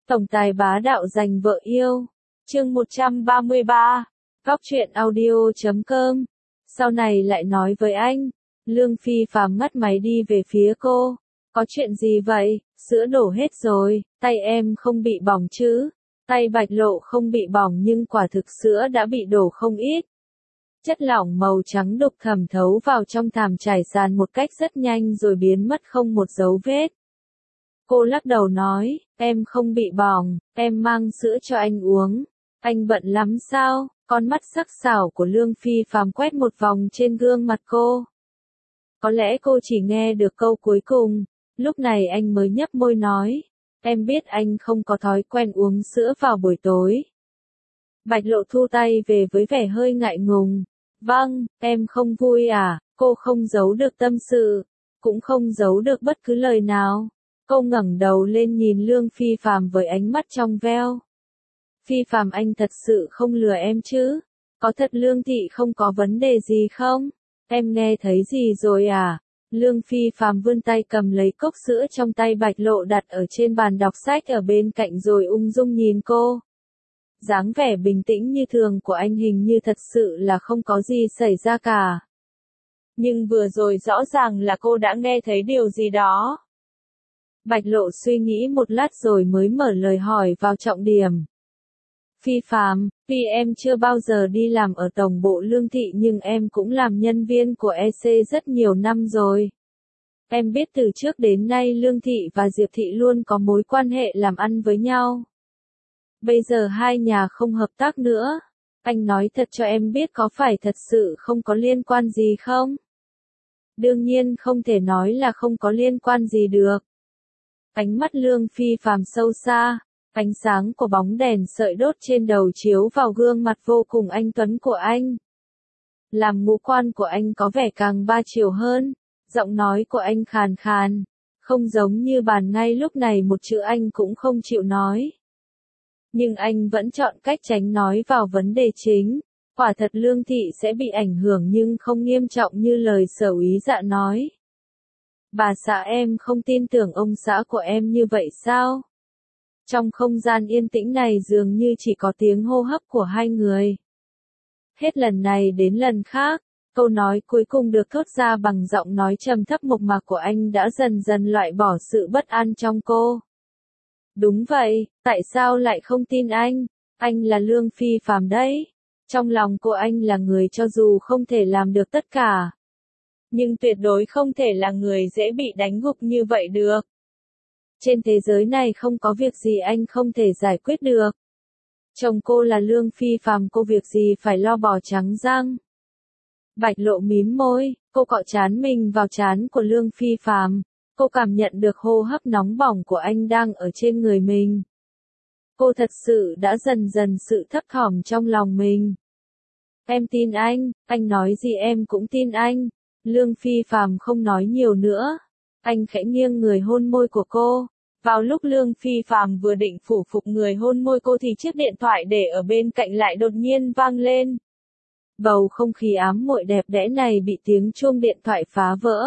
Tổng tài bá đạo giành vợ yêu. Chương 133. Góc truyện audio.com. Sau này lại nói với anh. Lương Phi Phàm ngắt máy đi về phía cô. Có chuyện gì vậy? Sữa đổ hết rồi, tay em không bị bỏng chứ? Tay Bạch Lộ không bị bỏng nhưng quả thực sữa đã bị đổ không ít. Chất lỏng màu trắng đục thẩm thấu vào trong thảm trải sàn một cách rất nhanh rồi biến mất không một dấu vết. Cô lắc đầu nói, em không bị bỏng, em mang sữa cho anh uống. Anh bận lắm sao? Con mắt sắc sảo của Lương Phi Phàm quét một vòng trên gương mặt cô. Có lẽ cô chỉ nghe được câu cuối cùng, lúc này anh mới nhấp môi nói, em biết anh không có thói quen uống sữa vào buổi tối. Bạch Lộ thu tay về với vẻ hơi ngại ngùng. Vâng, em không vui à? Cô không giấu được tâm sự, cũng không giấu được bất cứ lời nào. Cô ngẩng đầu lên nhìn Lương Phi Phàm với ánh mắt trong veo. Phi Phàm, anh thật sự không lừa em chứ? Có thật Lương thị không có vấn đề gì không? Em nghe thấy gì rồi à? Lương Phi Phàm vươn tay cầm lấy cốc sữa trong tay Bạch Lộ đặt ở trên bàn đọc sách ở bên cạnh rồi ung dung nhìn cô. Dáng vẻ bình tĩnh như thường của anh hình như thật sự là không có gì xảy ra cả. Nhưng vừa rồi rõ ràng là cô đã nghe thấy điều gì đó. Bạch Lộ suy nghĩ một lát rồi mới mở lời hỏi vào trọng điểm. Phi Phàm, tuy em chưa bao giờ đi làm ở tổng bộ Lương thị nhưng em cũng làm nhân viên của EC rất nhiều năm rồi. Em biết từ trước đến nay Lương thị và Diệp thị luôn có mối quan hệ làm ăn với nhau. Bây giờ hai nhà không hợp tác nữa. Anh nói thật cho em biết có phải thật sự không có liên quan gì không? Đương nhiên không thể nói là không có liên quan gì được. Ánh mắt Lương Phi Phàm sâu xa, ánh sáng của bóng đèn sợi đốt trên đầu chiếu vào gương mặt vô cùng anh tuấn của anh. Làm ngũ quan của anh có vẻ càng ba chiều hơn, giọng nói của anh khàn khàn, không giống như bàn ngay lúc này một chữ anh cũng không chịu nói. Nhưng anh vẫn chọn cách tránh nói vào vấn đề chính. Quả thật Lương thị sẽ bị ảnh hưởng nhưng không nghiêm trọng như lời Sở úy Dạ nói. Bà xã em không tin tưởng ông xã của em như vậy sao? Trong không gian yên tĩnh này dường như chỉ có tiếng hô hấp của hai người. Hết lần này đến lần khác, câu nói cuối cùng được thốt ra bằng giọng nói trầm thấp mộc mạc của anh đã dần dần loại bỏ sự bất an trong cô. Đúng vậy, tại sao lại không tin anh? Anh là Lương Phi Phàm đấy. Trong lòng cô anh là người cho dù không thể làm được tất cả, nhưng tuyệt đối không thể là người dễ bị đánh gục như vậy được. Trên thế giới này không có việc gì anh không thể giải quyết được. Chồng cô là Lương Phi Phàm, cô việc gì phải lo bỏ trắng răng. Bạch Lộ mím môi, cô cọ trán mình vào trán của Lương Phi Phàm. Cô cảm nhận được hô hấp nóng bỏng của anh đang ở trên người mình. Cô thật sự đã dần dần sự thấp thỏm trong lòng mình. Em tin anh nói gì em cũng tin anh. Lương Phi Phàm không nói nhiều nữa. Anh khẽ nghiêng người hôn môi của cô. Vào lúc Lương Phi Phàm vừa định phủ phục người hôn môi cô thì chiếc điện thoại để ở bên cạnh lại đột nhiên vang lên. Bầu không khí ám muội đẹp đẽ này bị tiếng chuông điện thoại phá vỡ.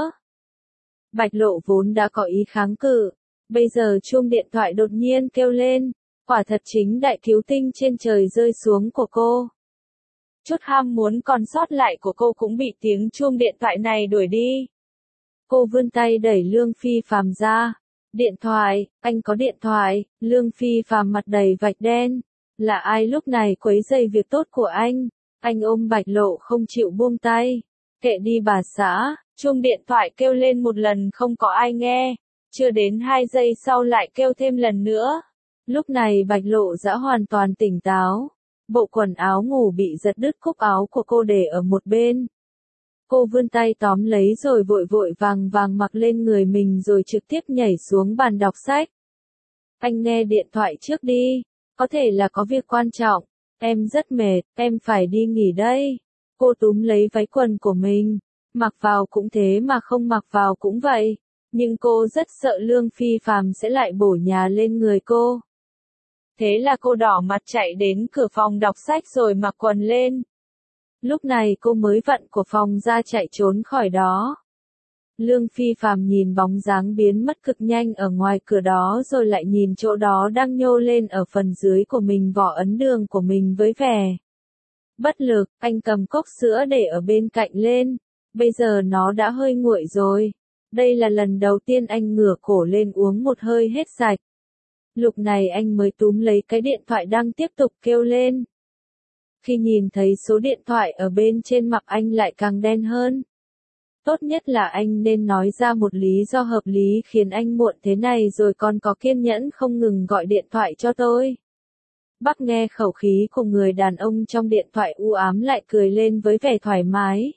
Bạch Lộ vốn đã có ý kháng cự, bây giờ chuông điện thoại đột nhiên kêu lên, quả thật chính đại cứu tinh trên trời rơi xuống của cô. Chút ham muốn còn sót lại của cô cũng bị tiếng chuông điện thoại này đuổi đi. Cô vươn tay đẩy Lương Phi Phàm ra. Điện thoại, anh có điện thoại. Lương Phi Phàm mặt đầy vạch đen. Là ai lúc này quấy rầy việc tốt của anh? Anh ôm Bạch Lộ không chịu buông tay. Kệ đi bà xã. Chuông điện thoại kêu lên một lần không có ai nghe, chưa đến 2 giây sau lại kêu thêm lần nữa. Lúc này Bạch Lộ đã hoàn toàn tỉnh táo. Bộ quần áo ngủ bị giật đứt cúc áo của cô để ở một bên. Cô vươn tay tóm lấy rồi vội vội vàng vàng mặc lên người mình rồi trực tiếp nhảy xuống bàn đọc sách. Anh nghe điện thoại trước đi, có thể là có việc quan trọng, em rất mệt, em phải đi nghỉ đây. Cô túm lấy váy quần của mình. Mặc vào cũng thế mà không mặc vào cũng vậy, nhưng cô rất sợ Lương Phi Phàm sẽ lại bổ nhào lên người cô. Thế là cô đỏ mặt chạy đến cửa phòng đọc sách rồi mặc quần lên. Lúc này cô mới vặn của phòng ra chạy trốn khỏi đó. Lương Phi Phàm nhìn bóng dáng biến mất cực nhanh ở ngoài cửa đó rồi lại nhìn chỗ đó đang nhô lên ở phần dưới của mình vỏ ấn đường của mình với vẻ bất lực. Anh cầm cốc sữa để ở bên cạnh lên. Bây giờ nó đã hơi nguội rồi. Đây là lần đầu tiên anh ngửa cổ lên uống một hơi hết sạch. Lúc này anh mới túm lấy cái điện thoại đang tiếp tục kêu lên. Khi nhìn thấy số điện thoại ở bên trên mặt anh lại càng đen hơn. Tốt nhất là anh nên nói ra một lý do hợp lý khiến anh muộn thế này rồi còn có kiên nhẫn không ngừng gọi điện thoại cho tôi. Bác nghe khẩu khí của người đàn ông trong điện thoại u ám lại cười lên với vẻ thoải mái.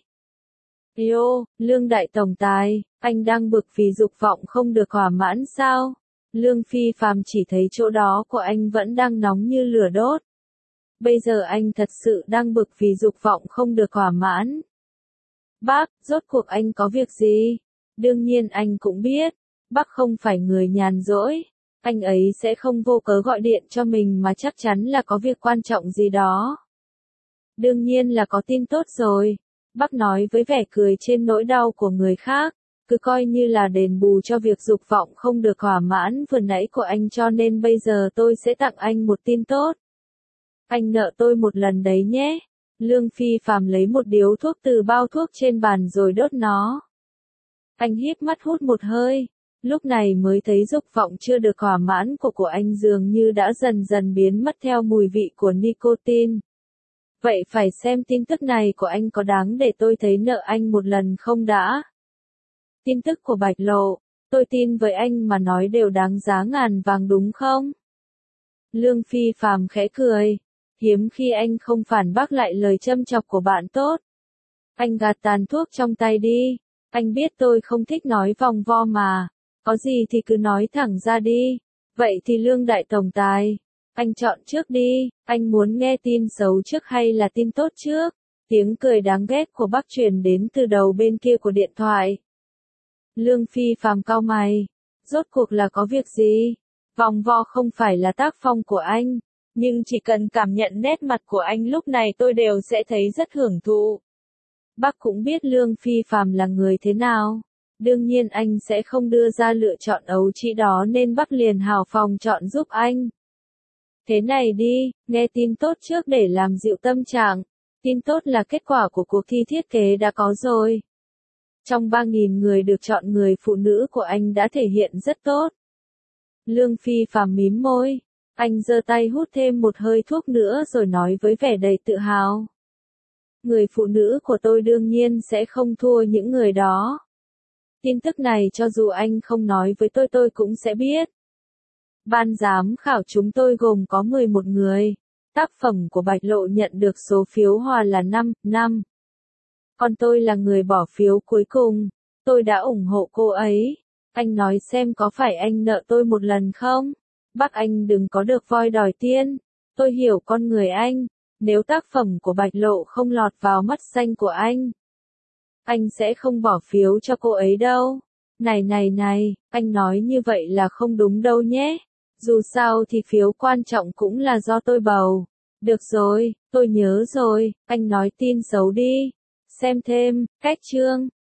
Yo, Lương Đại Tổng Tài, anh đang bực vì dục vọng không được thỏa mãn sao? Lương Phi Phàm chỉ thấy chỗ đó của anh vẫn đang nóng như lửa đốt. Bây giờ anh thật sự đang bực vì dục vọng không được thỏa mãn. Bác, rốt cuộc anh có việc gì? Đương nhiên anh cũng biết, bác không phải người nhàn rỗi. Anh ấy sẽ không vô cớ gọi điện cho mình mà chắc chắn là có việc quan trọng gì đó. Đương nhiên là có tin tốt rồi. Bác nói với vẻ cười trên nỗi đau của người khác. Cứ coi như là đền bù cho việc dục vọng không được thỏa mãn vừa nãy của anh cho nên bây giờ tôi sẽ tặng anh một tin tốt. Anh nợ tôi một lần đấy nhé. Lương Phi Phàm lấy một điếu thuốc từ bao thuốc trên bàn rồi đốt nó. Anh híp mắt hút một hơi. Lúc này mới thấy dục vọng chưa được thỏa mãn của anh dường như đã dần dần biến mất theo mùi vị của nicotine. Vậy phải xem tin tức này của anh có đáng để tôi thấy nợ anh một lần không đã? Tin tức của Bạch Lộ, tôi tin với anh mà nói đều đáng giá ngàn vàng đúng không? Lương Phi Phàm khẽ cười. Hiếm khi anh không phản bác lại lời châm chọc của bạn tốt. Anh gạt tàn thuốc trong tay đi. Anh biết tôi không thích nói vòng vo mà. Có gì thì cứ nói thẳng ra đi. Vậy thì Lương Đại Tổng Tài, anh chọn trước đi. Anh muốn nghe tin xấu trước hay là tin tốt trước? Tiếng cười đáng ghét của bác truyền đến từ đầu bên kia của điện thoại. Lương Phi Phàm cau mày. Rốt cuộc là có việc gì? Vòng vo không phải là tác phong của anh. Nhưng chỉ cần cảm nhận nét mặt của anh lúc này tôi đều sẽ thấy rất hưởng thụ. Bác cũng biết Lương Phi Phàm là người thế nào. Đương nhiên anh sẽ không đưa ra lựa chọn ấu trĩ đó nên bác liền hào phóng chọn giúp anh. Thế này đi, nghe tin tốt trước để làm dịu tâm trạng. Tin tốt là kết quả của cuộc thi thiết kế đã có rồi. Trong 3.000 người được chọn người phụ nữ của anh đã thể hiện rất tốt. Lương Phi Phàm mím môi. Anh giơ tay hút thêm một hơi thuốc nữa rồi nói với vẻ đầy tự hào. Người phụ nữ của tôi đương nhiên sẽ không thua những người đó. Tin tức này cho dù anh không nói với tôi cũng sẽ biết. Ban giám khảo chúng tôi gồm có 11 người. Tác phẩm của Bạch Lộ nhận được số phiếu hòa là 5. Còn tôi là người bỏ phiếu cuối cùng. Tôi đã ủng hộ cô ấy. Anh nói xem có phải anh nợ tôi một lần không? Bác anh đừng có được voi đòi tiên. Tôi hiểu con người anh. Nếu tác phẩm của Bạch Lộ không lọt vào mắt xanh của anh sẽ không bỏ phiếu cho cô ấy đâu. Này, anh nói như vậy là không đúng đâu nhé. Dù sao thì phiếu quan trọng cũng là do tôi bầu. Được rồi, tôi nhớ rồi, anh nói tin xấu đi. Xem thêm, cách chương.